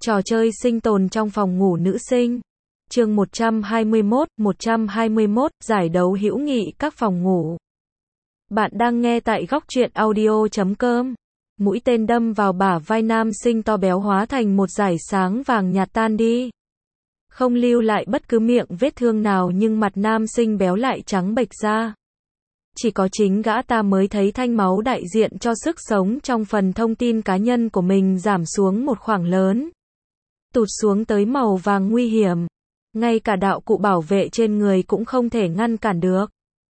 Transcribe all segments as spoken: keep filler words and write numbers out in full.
Trò chơi sinh tồn trong phòng ngủ nữ sinh. Chương một trăm hai mươi mốt, một trăm hai mươi mốt, giải đấu hữu nghị các phòng ngủ. Bạn đang nghe tại góc truyện audio chấm com. Mũi tên đâm vào bả vai nam sinh to béo hóa thành một dải sáng vàng nhạt tan đi. Không lưu lại bất cứ miệng vết thương nào nhưng mặt nam sinh béo lại trắng bệch ra. Chỉ có chính gã ta mới thấy thanh máu đại diện cho sức sống trong phần thông tin cá nhân của mình giảm xuống một khoảng lớn. Tụt xuống tới màu vàng nguy hiểm. Ngay cả đạo cụ bảo vệ trên người cũng không thể ngăn cản được.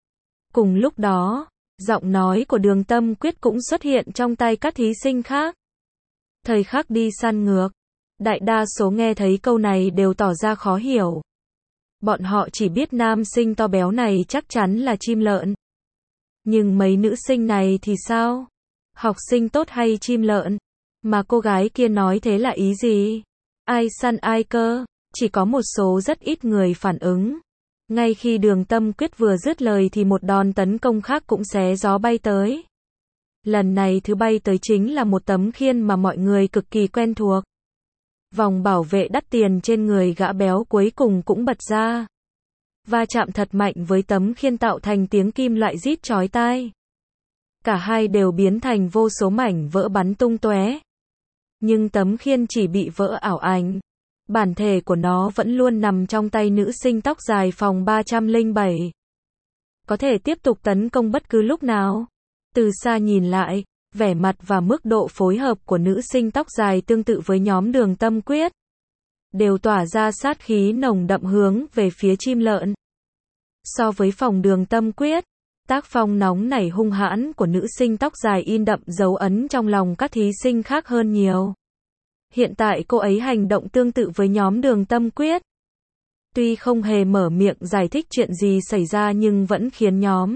Cùng lúc đó, giọng nói của Đường Tâm Quyết cũng xuất hiện trong tay các thí sinh khác. Thời khắc đi săn ngược. Đại đa số nghe thấy câu này đều tỏ ra khó hiểu. Bọn họ chỉ biết nam sinh to béo này chắc chắn là chim lợn. Nhưng mấy nữ sinh này thì sao? Học sinh tốt hay chim lợn? Mà cô gái kia nói thế là ý gì? Ai săn ai cơ? Chỉ có một số rất ít người phản ứng. Ngay khi Đường Tâm Quyết vừa dứt lời thì một đòn tấn công khác cũng xé gió bay tới. Lần này thứ bay tới chính là một tấm khiên mà mọi người cực kỳ quen thuộc. Vòng bảo vệ đắt tiền trên người gã béo cuối cùng cũng bật ra. Va chạm thật mạnh với tấm khiên tạo thành tiếng kim loại rít chói tai. Cả hai đều biến thành vô số mảnh vỡ bắn tung tóe. Nhưng tấm khiên chỉ bị vỡ ảo ảnh. Bản thể của nó vẫn luôn nằm trong tay nữ sinh tóc dài phòng ba trăm lẻ bảy. Có thể tiếp tục tấn công bất cứ lúc nào. Từ xa nhìn lại, vẻ mặt và mức độ phối hợp của nữ sinh tóc dài tương tự với nhóm Đường Tâm Quyết. Đều tỏa ra sát khí nồng đậm hướng về phía chim lợn. So với phòng Đường Tâm Quyết, tác phong nóng nảy hung hãn của nữ sinh tóc dài in đậm dấu ấn trong lòng các thí sinh khác hơn nhiều. Hiện tại cô ấy hành động tương tự với nhóm Đường Tâm Quyết. Tuy không hề mở miệng giải thích chuyện gì xảy ra nhưng vẫn khiến nhóm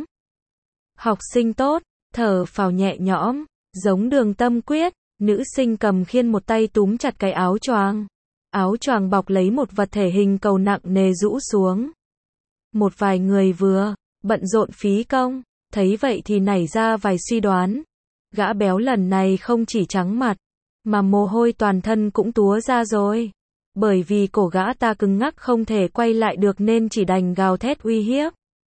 học sinh tốt thở phào nhẹ nhõm. Giống Đường Tâm Quyết, nữ sinh cầm khiên một tay túm chặt cái áo choàng. Áo choàng bọc lấy một vật thể hình cầu nặng nề rũ xuống. Một vài người vừa bận rộn phí công, thấy vậy thì nảy ra vài suy đoán. Gã béo lần này không chỉ trắng mặt, mà mồ hôi toàn thân cũng túa ra rồi. Bởi vì cổ gã ta cứng ngắc không thể quay lại được nên chỉ đành gào thét uy hiếp.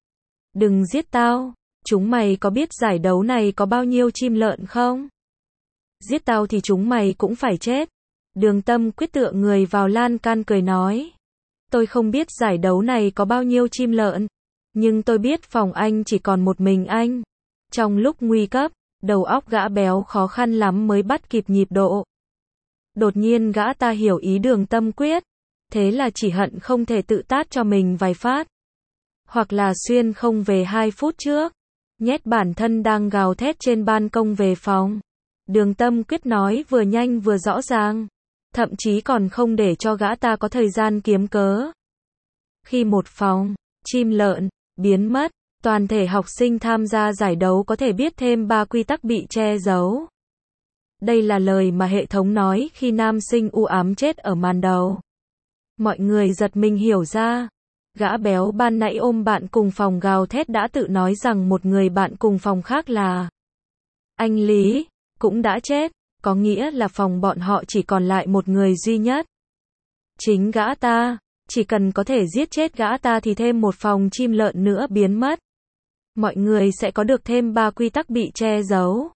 Đừng giết tao, chúng mày có biết giải đấu này có bao nhiêu chim lợn không? Giết tao thì chúng mày cũng phải chết. Đường Tâm Quyết tựa người vào lan can cười nói. Tôi không biết giải đấu này có bao nhiêu chim lợn. Nhưng tôi biết phòng anh chỉ còn một mình anh. Trong lúc nguy cấp, đầu óc gã béo khó khăn lắm mới bắt kịp nhịp độ. Đột nhiên gã ta hiểu ý Đường Tâm Quyết. Thế là chỉ hận không thể tự tát cho mình vài phát. Hoặc là xuyên không về hai phút trước. Nhét bản thân đang gào thét trên ban công về phòng. Đường Tâm Quyết nói vừa nhanh vừa rõ ràng. Thậm chí còn không để cho gã ta có thời gian kiếm cớ. Khi một phòng chim lợn biến mất, toàn thể học sinh tham gia giải đấu có thể biết thêm ba quy tắc bị che giấu. Đây là lời mà hệ thống nói khi nam sinh u ám chết ở màn đầu. Mọi người giật mình hiểu ra. Gã béo ban nãy ôm bạn cùng phòng gào thét đã tự nói rằng một người bạn cùng phòng khác là anh Lý, cũng đã chết. Có nghĩa là phòng bọn họ chỉ còn lại một người duy nhất. Chính gã ta. Chỉ cần có thể giết chết gã ta thì thêm một phòng chim lợn nữa biến mất. Mọi người sẽ có được thêm ba quy tắc bị che giấu.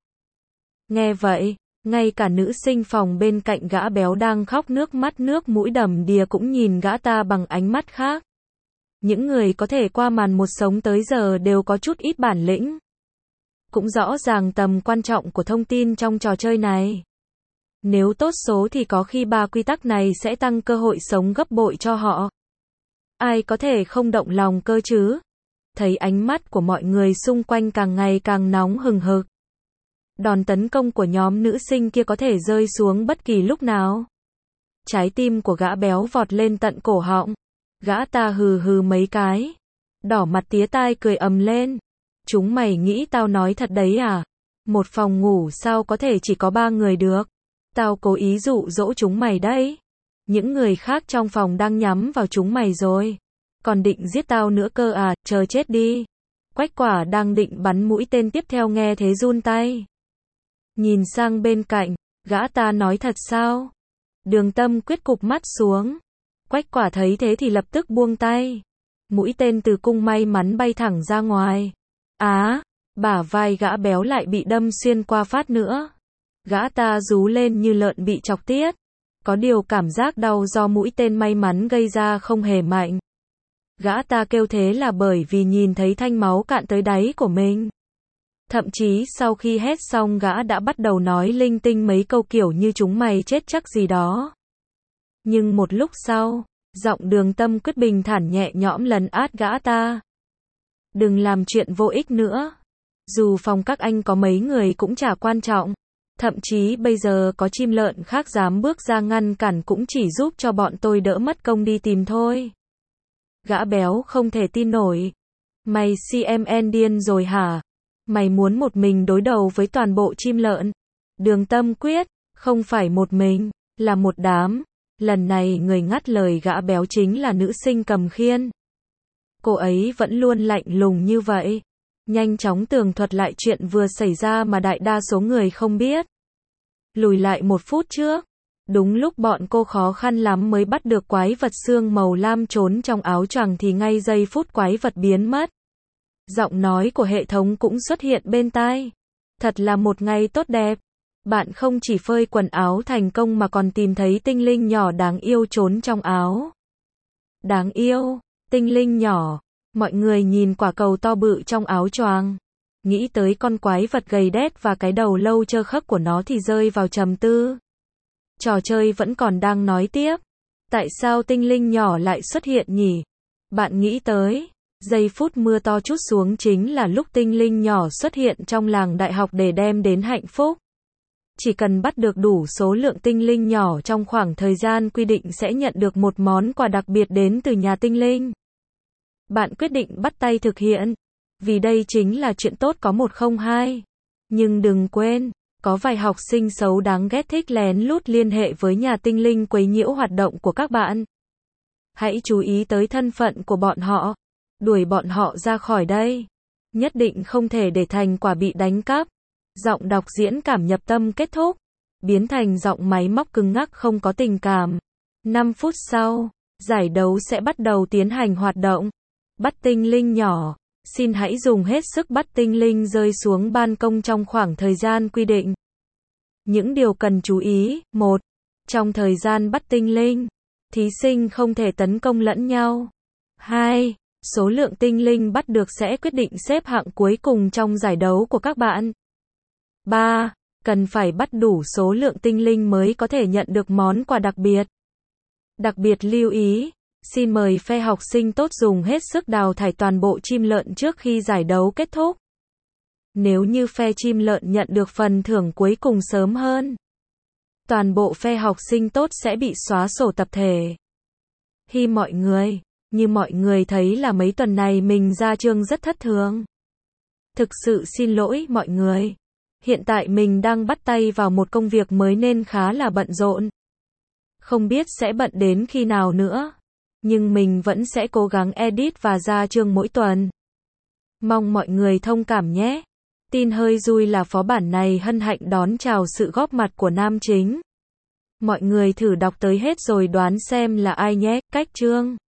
Nghe vậy, ngay cả nữ sinh phòng bên cạnh gã béo đang khóc nước mắt nước mũi đầm đìa cũng nhìn gã ta bằng ánh mắt khác. Những người có thể qua màn một sống tới giờ đều có chút ít bản lĩnh. Cũng rõ ràng tầm quan trọng của thông tin trong trò chơi này. Nếu tốt số thì có khi ba quy tắc này sẽ tăng cơ hội sống gấp bội cho họ. Ai có thể không động lòng cơ chứ? Thấy ánh mắt của mọi người xung quanh càng ngày càng nóng hừng hực. Đòn tấn công của nhóm nữ sinh kia có thể rơi xuống bất kỳ lúc nào. Trái tim của gã béo vọt lên tận cổ họng. Gã ta hừ hừ mấy cái. Đỏ mặt tía tai cười ầm lên. Chúng mày nghĩ tao nói thật đấy à? Một phòng ngủ sao có thể chỉ có ba người được? Tao cố ý dụ dỗ chúng mày đấy. Những người khác trong phòng đang nhắm vào chúng mày rồi. Còn định giết tao nữa cơ à, chờ chết đi. Quách Quả đang định bắn mũi tên tiếp theo nghe thế run tay. Nhìn sang bên cạnh, gã ta nói thật sao? Đường Tâm Quyết cụp mắt xuống. Quách Quả thấy thế thì lập tức buông tay. Mũi tên từ cung may mắn bay thẳng ra ngoài. Á, bả vai gã béo lại bị đâm xuyên qua phát nữa. Gã ta rú lên như lợn bị chọc tiết. Có điều cảm giác đau do mũi tên may mắn gây ra không hề mạnh. Gã ta kêu thế là bởi vì nhìn thấy thanh máu cạn tới đáy của mình. Thậm chí sau khi hét xong gã đã bắt đầu nói linh tinh mấy câu kiểu như chúng mày chết chắc gì đó. Nhưng một lúc sau, giọng Đường Tâm Quyết bình thản nhẹ nhõm lấn át gã ta. Đừng làm chuyện vô ích nữa. Dù phòng các anh có mấy người cũng chả quan trọng. Thậm chí bây giờ có chim lợn khác dám bước ra ngăn cản cũng chỉ giúp cho bọn tôi đỡ mất công đi tìm thôi. Gã béo không thể tin nổi. Mày xê em en điên rồi hả? Mày muốn một mình đối đầu với toàn bộ chim lợn? Đường Tâm Quyết, không phải một mình, là một đám. Lần này người ngắt lời gã béo chính là nữ sinh Cầm Khiên. Cô ấy vẫn luôn lạnh lùng như vậy. Nhanh chóng tường thuật lại chuyện vừa xảy ra mà đại đa số người không biết. Lùi lại một phút trước. Đúng lúc bọn cô khó khăn lắm mới bắt được quái vật xương màu lam trốn trong áo choàng thì ngay giây phút quái vật biến mất. Giọng nói của hệ thống cũng xuất hiện bên tai. Thật là một ngày tốt đẹp. Bạn không chỉ phơi quần áo thành công mà còn tìm thấy tinh linh nhỏ đáng yêu trốn trong áo. Đáng yêu, tinh linh nhỏ. Mọi người nhìn quả cầu to bự trong áo choàng. Nghĩ tới con quái vật gầy đét và cái đầu lâu trơ khấc của nó thì rơi vào trầm tư. Trò chơi vẫn còn đang nói tiếp. Tại sao tinh linh nhỏ lại xuất hiện nhỉ? Bạn nghĩ tới. Giây phút mưa to trút xuống chính là lúc tinh linh nhỏ xuất hiện trong làng đại học để đem đến hạnh phúc. Chỉ cần bắt được đủ số lượng tinh linh nhỏ trong khoảng thời gian quy định sẽ nhận được một món quà đặc biệt đến từ nhà tinh linh. Bạn quyết định bắt tay thực hiện. Vì đây chính là chuyện tốt có một không hai. Nhưng đừng quên, có vài học sinh xấu đáng ghét thích lén lút liên hệ với nhà tinh linh quấy nhiễu hoạt động của các bạn. Hãy chú ý tới thân phận của bọn họ. Đuổi bọn họ ra khỏi đây. Nhất định không thể để thành quả bị đánh cắp. Giọng đọc diễn cảm nhập tâm kết thúc. Biến thành giọng máy móc cứng ngắc không có tình cảm. năm phút sau, giải đấu sẽ bắt đầu tiến hành hoạt động. Bắt tinh linh nhỏ. Xin hãy dùng hết sức bắt tinh linh rơi xuống ban công trong khoảng thời gian quy định. Những điều cần chú ý. một. Trong thời gian bắt tinh linh, thí sinh không thể tấn công lẫn nhau. hai. Số lượng tinh linh bắt được sẽ quyết định xếp hạng cuối cùng trong giải đấu của các bạn. ba. Cần phải bắt đủ số lượng tinh linh mới có thể nhận được món quà đặc biệt. Đặc biệt lưu ý, xin mời phe học sinh tốt dùng hết sức đào thải toàn bộ chim lợn trước khi giải đấu kết thúc. Nếu như phe chim lợn nhận được phần thưởng cuối cùng sớm hơn, toàn bộ phe học sinh tốt sẽ bị xóa sổ tập thể. Hi mọi người, như mọi người thấy là mấy tuần này mình ra trường rất thất thường. Thực sự xin lỗi mọi người. Hiện tại mình đang bắt tay vào một công việc mới nên khá là bận rộn. Không biết sẽ bận đến khi nào nữa. Nhưng mình vẫn sẽ cố gắng edit và ra chương mỗi tuần. Mong mọi người thông cảm nhé. Tin hơi vui là phó bản này hân hạnh đón chào sự góp mặt của nam chính. Mọi người thử đọc tới hết rồi đoán xem là ai nhé. Cách chương